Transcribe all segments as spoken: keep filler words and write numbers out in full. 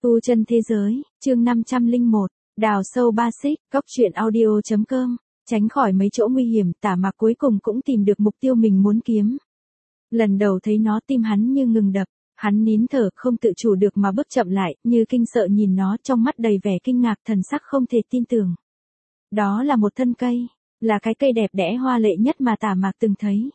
Tu chân thế giới, chương năm trăm lẻ một, đào sâu ba xích, góc truyện audio.com, tránh khỏi mấy chỗ nguy hiểm, Tả Mạc cuối cùng cũng tìm được mục tiêu mình muốn kiếm. Lần đầu thấy nó tim hắn như ngừng đập, hắn nín thở không tự chủ được mà bước chậm lại, như kinh sợ nhìn nó trong mắt đầy vẻ kinh ngạc thần sắc không thể tin tưởng. Đó là một thân cây, là cái cây đẹp đẽ hoa lệ nhất mà Tả Mạc từng thấy.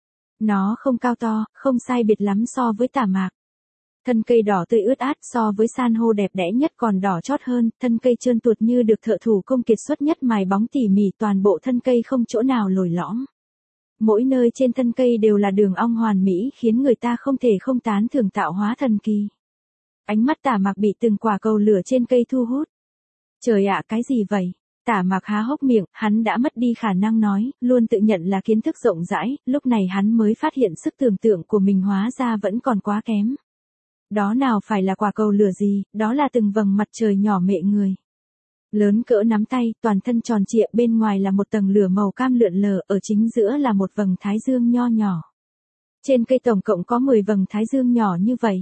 Nó không cao to, không sai biệt lắm so với Tả Mạc. Thân cây đỏ tươi ướt át so với san hô đẹp đẽ nhất còn đỏ chót hơn, thân cây trơn tuột như được thợ thủ công kiệt xuất nhất mài bóng tỉ mỉ, toàn bộ thân cây không chỗ nào lồi lõm. Mỗi nơi trên thân cây đều là đường ong hoàn mỹ khiến người ta không thể không tán thưởng tạo hóa thần kỳ. Ánh mắt Tả Mạc bị từng quả cầu lửa trên cây thu hút. Trời ạ, cái gì vậy? Tả Mạc há hốc miệng, hắn đã mất đi khả năng nói, luôn tự nhận là kiến thức rộng rãi, lúc này hắn mới phát hiện sức tưởng tượng của mình hóa ra vẫn còn quá kém. Đó nào phải là quả cầu lửa gì, đó là từng vầng mặt trời nhỏ mệ người. Lớn cỡ nắm tay, toàn thân tròn trịa, bên ngoài là một tầng lửa màu cam lượn lờ, ở chính giữa là một vầng thái dương nho nhỏ. Trên cây tổng cộng có mười vầng thái dương nhỏ như vậy.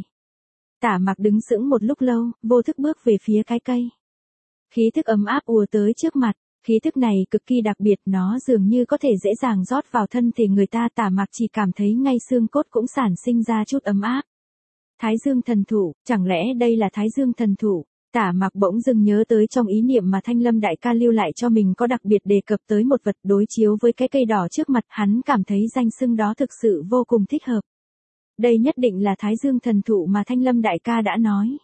Tả Mạc đứng sững một lúc lâu, vô thức bước về phía cái cây. Khí thức ấm áp ùa tới trước mặt, khí thức này cực kỳ đặc biệt, nó dường như có thể dễ dàng rót vào thân thể người ta. Tả Mạc chỉ cảm thấy ngay xương cốt cũng sản sinh ra chút ấm áp. Thái Dương thần thụ, chẳng lẽ đây là Thái Dương thần thụ? Tả Mạc bỗng dưng nhớ tới trong ý niệm mà Thanh Lâm đại ca lưu lại cho mình có đặc biệt đề cập tới một vật, đối chiếu với cái cây đỏ trước mặt, hắn cảm thấy danh xưng đó thực sự vô cùng thích hợp. Đây nhất định là Thái Dương thần thụ mà Thanh Lâm đại ca đã nói.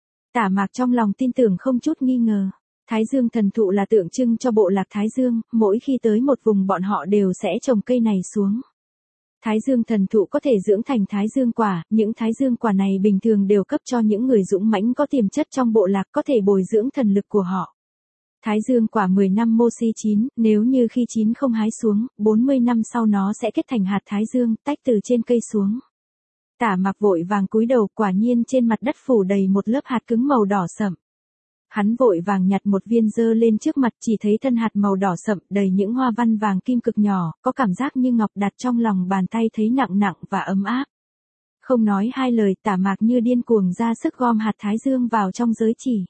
Tả Mạc trong lòng tin tưởng không chút nghi ngờ. Thái Dương thần thụ là tượng trưng cho bộ lạc Thái Dương, mỗi khi tới một vùng bọn họ đều sẽ trồng cây này xuống. Thái Dương thần thụ có thể dưỡng thành Thái Dương quả, những Thái Dương quả này bình thường đều cấp cho những người dũng mãnh có tiềm chất trong bộ lạc, có thể bồi dưỡng thần lực của họ. Thái Dương quả mười năm mô si chín, nếu như khi chín không hái xuống, bốn mươi năm sau nó sẽ kết thành hạt Thái Dương, tách từ trên cây xuống. Tả Mạc vội vàng cúi đầu, quả nhiên trên mặt đất phủ đầy một lớp hạt cứng màu đỏ sậm. Hắn vội vàng nhặt một viên giơ lên trước mặt, chỉ thấy thân hạt màu đỏ sậm đầy những hoa văn vàng kim cực nhỏ, có cảm giác như ngọc, đặt trong lòng bàn tay thấy nặng nặng và ấm áp. Không nói hai lời, Tả Mạc như điên cuồng ra sức gom hạt Thái Dương vào trong giới chỉ.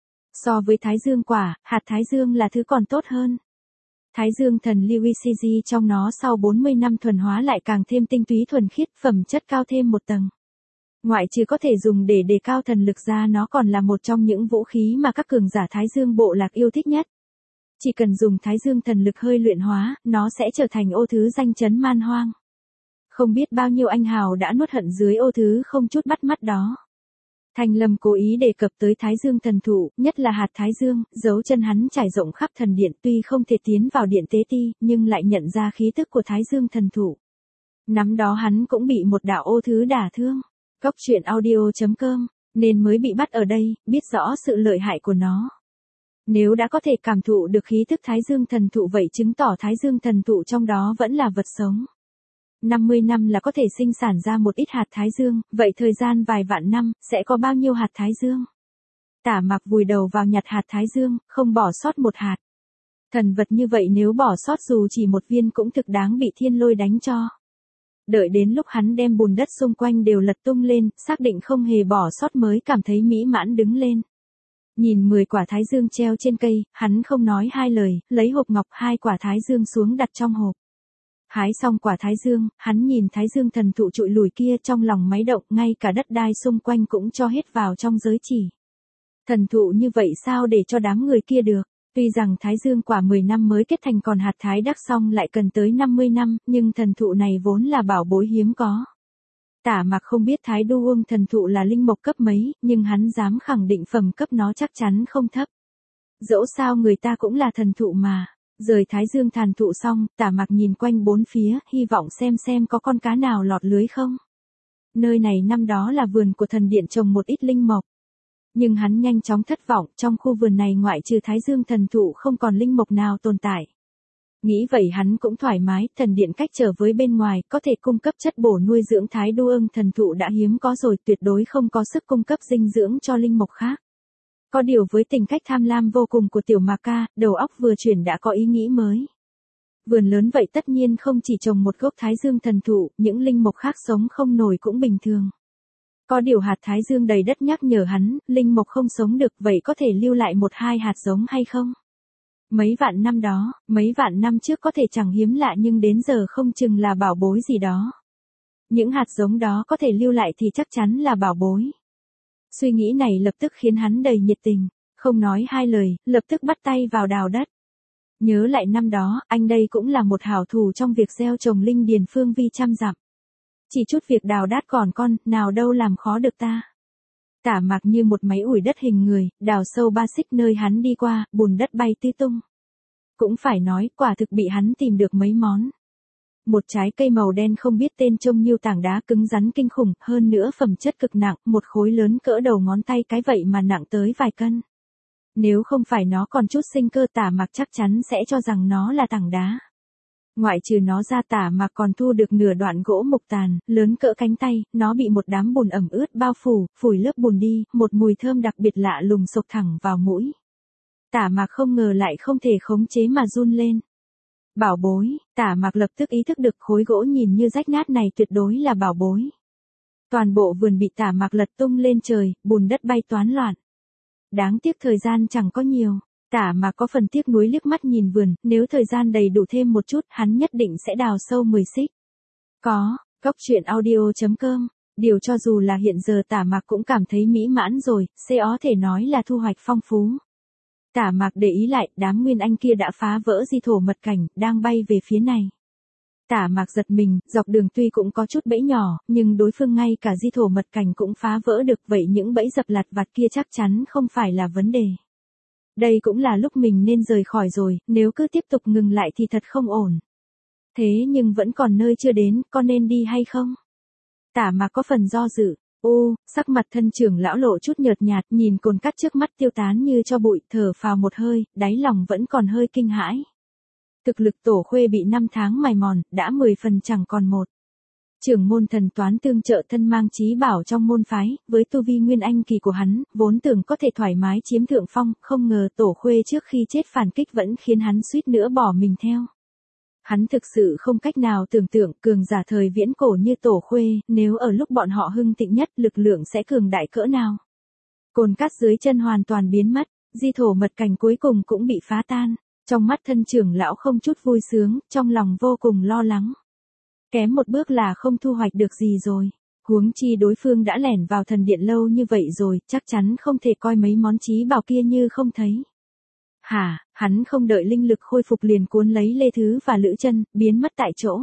So với Thái Dương quả, hạt Thái Dương là thứ còn tốt hơn. Thái Dương thần Liwiciji trong nó sau bốn mươi năm thuần hóa lại càng thêm tinh túy thuần khiết, phẩm chất cao thêm một tầng. Ngoại trừ có thể dùng để đề cao thần lực ra, nó còn là một trong những vũ khí mà các cường giả Thái Dương bộ lạc yêu thích nhất. Chỉ cần dùng Thái Dương thần lực hơi luyện hóa, nó sẽ trở thành ô thứ danh chấn man hoang. Không biết bao nhiêu anh hào đã nuốt hận dưới ô thứ không chút bắt mắt đó. Thanh Lâm cố ý đề cập tới Thái Dương thần thụ, nhất là hạt Thái Dương, dấu chân hắn trải rộng khắp thần điện, tuy không thể tiến vào điện tế ti, nhưng lại nhận ra khí tức của Thái Dương thần thụ. Nắm đó hắn cũng bị một đạo ô thứ đả thương. Góc truyện audio.com, nên mới bị bắt ở đây, biết rõ sự lợi hại của nó. Nếu đã có thể cảm thụ được khí thức Thái Dương thần thụ, vậy chứng tỏ Thái Dương thần thụ trong đó vẫn là vật sống. năm mươi năm là có thể sinh sản ra một ít hạt Thái Dương, vậy thời gian vài vạn năm, sẽ có bao nhiêu hạt Thái Dương? Tả Mạc vùi đầu vào nhặt hạt Thái Dương, không bỏ sót một hạt. Thần vật như vậy nếu bỏ sót dù chỉ một viên cũng thực đáng bị thiên lôi đánh cho. Đợi đến lúc hắn đem bùn đất xung quanh đều lật tung lên, xác định không hề bỏ sót mới cảm thấy mỹ mãn đứng lên. Nhìn mười quả Thái Dương treo trên cây, hắn không nói hai lời, lấy hộp ngọc hai quả Thái Dương xuống đặt trong hộp. Hái xong quả Thái Dương, hắn nhìn Thái Dương thần thụ trụi lùi kia trong lòng máy động, ngay cả đất đai xung quanh cũng cho hết vào trong giới chỉ. Thần thụ như vậy sao để cho đám người kia được? Tuy rằng Thái Dương quả mười năm mới kết thành, còn hạt Thái Đắc xong lại cần tới năm mươi năm, nhưng thần thụ này vốn là bảo bối hiếm có. Tả Mạc không biết Thái Đu Uông thần thụ là linh mộc cấp mấy, nhưng hắn dám khẳng định phẩm cấp nó chắc chắn không thấp. Dẫu sao người ta cũng là thần thụ mà. Rời Thái Dương thần thụ xong, Tả Mạc nhìn quanh bốn phía, hy vọng xem xem có con cá nào lọt lưới không. Nơi này năm đó là vườn của thần điện trồng một ít linh mộc. Nhưng hắn nhanh chóng thất vọng, trong khu vườn này ngoại trừ Thái Dương thần thụ không còn linh mộc nào tồn tại. Nghĩ vậy hắn cũng thoải mái, thần điện cách trở với bên ngoài, có thể cung cấp chất bổ nuôi dưỡng Thái Đu Ưng thần thụ đã hiếm có rồi, tuyệt đối không có sức cung cấp dinh dưỡng cho linh mộc khác. Có điều với tính cách tham lam vô cùng của Tiểu Mạc ca, đầu óc vừa chuyển đã có ý nghĩ mới. Vườn lớn vậy tất nhiên không chỉ trồng một gốc Thái Dương thần thụ, những linh mộc khác sống không nổi cũng bình thường. Có điều hạt thái dương đầy đất nhắc nhở hắn, linh mộc không sống được, vậy có thể lưu lại một hai hạt giống hay không? Mấy vạn năm đó, mấy vạn năm trước có thể chẳng hiếm lạ nhưng đến giờ không chừng là bảo bối gì đó. Những hạt giống đó có thể lưu lại thì chắc chắn là bảo bối. Suy nghĩ này lập tức khiến hắn đầy nhiệt tình, không nói hai lời, lập tức bắt tay vào đào đất. Nhớ lại năm đó, anh đây cũng là một hảo thủ trong việc gieo trồng linh điền phương vi trăm dặm. Chỉ chút việc đào đát còn con, nào đâu làm khó được ta. Tả Mạc như một máy ủi đất hình người, đào sâu ba xích nơi hắn đi qua, bùn đất bay tứ tung. Cũng phải nói, quả thực bị hắn tìm được mấy món. Một trái cây màu đen không biết tên trông như tảng đá cứng rắn kinh khủng, hơn nữa phẩm chất cực nặng, một khối lớn cỡ đầu ngón tay cái vậy mà nặng tới vài cân. Nếu không phải nó còn chút sinh cơ, Tả Mạc chắc chắn sẽ cho rằng nó là tảng đá. Ngoại trừ nó ra, Tả Mạc còn thu được nửa đoạn gỗ mục tàn, lớn cỡ cánh tay, nó bị một đám bùn ẩm ướt bao phủ, phủi lớp bùn đi, một mùi thơm đặc biệt lạ lùng xộc thẳng vào mũi. Tả Mạc không ngờ lại không thể khống chế mà run lên. Bảo bối, Tả Mạc lập tức ý thức được khối gỗ nhìn như rách nát này tuyệt đối là bảo bối. Toàn bộ vườn bị Tả Mạc lật tung lên trời, bùn đất bay toán loạn. Đáng tiếc thời gian chẳng có nhiều. Tả Mạc có phần tiếc nuối liếc mắt nhìn vườn, nếu thời gian đầy đủ thêm một chút, hắn nhất định sẽ đào sâu mười xích. Có, Cốc truyện audio chấm com. Điều cho dù là hiện giờ Tả Mạc cũng cảm thấy mỹ mãn rồi, sẽ có thể nói là thu hoạch phong phú. Tả Mạc để ý lại, đám nguyên anh kia đã phá vỡ di thổ mật cảnh, đang bay về phía này. Tả Mạc giật mình, dọc đường tuy cũng có chút bẫy nhỏ, nhưng đối phương ngay cả di thổ mật cảnh cũng phá vỡ được, vậy những bẫy dập lặt vặt kia chắc chắn không phải là vấn đề. Đây cũng là lúc mình nên rời khỏi rồi, nếu cứ tiếp tục ngừng lại thì thật không ổn. Thế nhưng vẫn còn nơi chưa đến, có nên đi hay không? Tả Mạc có phần do dự. Ô, sắc mặt thân trưởng lão lộ chút nhợt nhạt, nhìn cồn cát trước mắt tiêu tán như cho bụi, thở phào một hơi, đáy lòng vẫn còn hơi kinh hãi. Thực lực Tổ Khuê bị năm tháng mài mòn, đã mười phần chẳng còn một. Trưởng môn thần toán tương trợ thân mang chí bảo trong môn phái, với tu vi nguyên anh kỳ của hắn, vốn tưởng có thể thoải mái chiếm thượng phong, không ngờ Tổ Khuê trước khi chết phản kích vẫn khiến hắn suýt nữa bỏ mình theo. Hắn thực sự không cách nào tưởng tượng cường giả thời viễn cổ như Tổ Khuê, nếu ở lúc bọn họ hưng thịnh nhất, lực lượng sẽ cường đại cỡ nào. Cồn cát dưới chân hoàn toàn biến mất, di thổ mật cảnh cuối cùng cũng bị phá tan. Trong mắt thân trưởng lão không chút vui sướng, trong lòng vô cùng lo lắng. Kém một bước là không thu hoạch được gì rồi. Huống chi đối phương đã lẻn vào thần điện lâu như vậy rồi, chắc chắn không thể coi mấy món chí bảo kia như không thấy. Hả, hắn không đợi linh lực khôi phục liền cuốn lấy Lê Thứ và Lữ Chân, biến mất tại chỗ.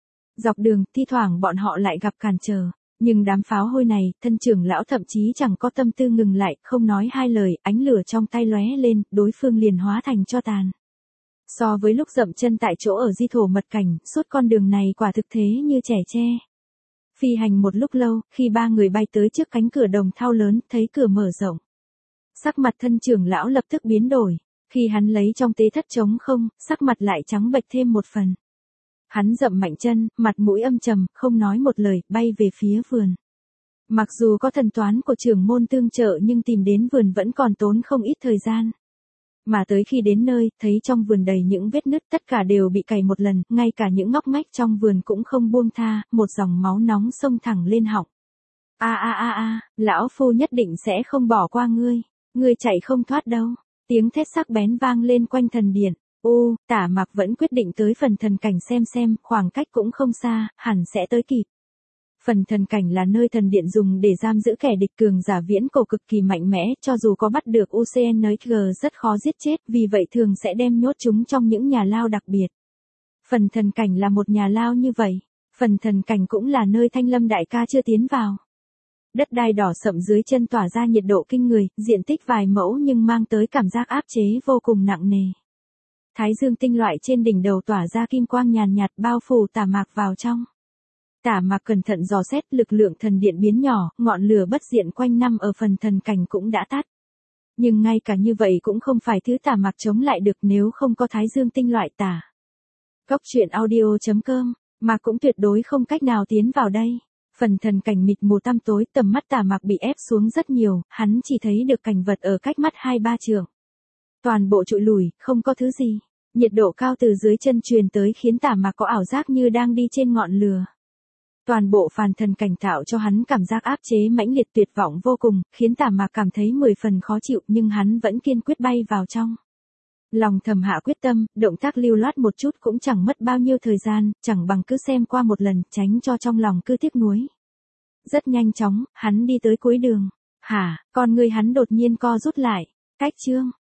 Dọc đường, thi thoảng bọn họ lại gặp cản trở. Nhưng đám pháo hôi này, thân trưởng lão thậm chí chẳng có tâm tư ngừng lại, không nói hai lời, ánh lửa trong tay lóe lên, đối phương liền hóa thành tro tàn. So với lúc dậm chân tại chỗ ở di thổ mật cảnh, suốt con đường này quả thực thế như trẻ tre. Phi hành một lúc lâu, khi ba người bay tới trước cánh cửa đồng thau lớn, thấy cửa mở rộng. Sắc mặt thân trưởng lão lập tức biến đổi. Khi hắn lấy trong tế thất trống không, sắc mặt lại trắng bệch thêm một phần. Hắn dậm mạnh chân, mặt mũi âm trầm, không nói một lời, bay về phía vườn. Mặc dù có thần toán của trưởng môn tương trợ nhưng tìm đến vườn vẫn còn tốn không ít thời gian. Mà tới khi đến nơi, thấy trong vườn đầy những vết nứt, tất cả đều bị cày một lần, ngay cả những ngóc ngách trong vườn cũng không buông tha, một dòng máu nóng xông thẳng lên họng. A a a a, lão phu nhất định sẽ không bỏ qua ngươi, ngươi chạy không thoát đâu. Tiếng thét sắc bén vang lên quanh thần điện. Ô, Tả Mạc vẫn quyết định tới phần thần cảnh xem xem, khoảng cách cũng không xa, hẳn sẽ tới kịp. Phần thần cảnh là nơi thần điện dùng để giam giữ kẻ địch cường giả viễn cổ cực kỳ mạnh mẽ, cho dù có bắt được u xê en giê rất khó giết chết, vì vậy thường sẽ đem nhốt chúng trong những nhà lao đặc biệt. Phần thần cảnh là một nhà lao như vậy. Phần thần cảnh cũng là nơi Thanh Lâm đại ca chưa tiến vào. Đất đai đỏ sậm dưới chân tỏa ra nhiệt độ kinh người, diện tích vài mẫu nhưng mang tới cảm giác áp chế vô cùng nặng nề. Thái dương tinh loại trên đỉnh đầu tỏa ra kim quang nhàn nhạt bao phủ Tả Mạc vào trong. Tả Mạc cẩn thận dò xét, lực lượng thần điện biến nhỏ, ngọn lửa bất diệt quanh năm ở phần thần cảnh cũng đã tắt. Nhưng ngay cả như vậy cũng không phải thứ Tả Mạc chống lại được nếu không có thái dương tinh loại tả. Cốc truyện audio chấm com, mà cũng tuyệt đối không cách nào tiến vào đây. Phần thần cảnh mịt mù tăm tối, tầm mắt Tả Mạc bị ép xuống rất nhiều, hắn chỉ thấy được cảnh vật ở cách mắt hai ba trượng. Toàn bộ trụi lùi, không có thứ gì. Nhiệt độ cao từ dưới chân truyền tới khiến Tả Mạc có ảo giác như đang đi trên ngọn lửa. Toàn bộ phàn thần cảnh tạo cho hắn cảm giác áp chế mãnh liệt tuyệt vọng vô cùng, khiến Tả Mạc cảm thấy mười phần khó chịu nhưng hắn vẫn kiên quyết bay vào trong. Lòng thầm hạ quyết tâm, động tác lưu loát một chút cũng chẳng mất bao nhiêu thời gian, chẳng bằng cứ xem qua một lần, tránh cho trong lòng cứ tiếc nuối. Rất nhanh chóng, hắn đi tới cuối đường. Hả, con người hắn đột nhiên co rút lại. Cách chương,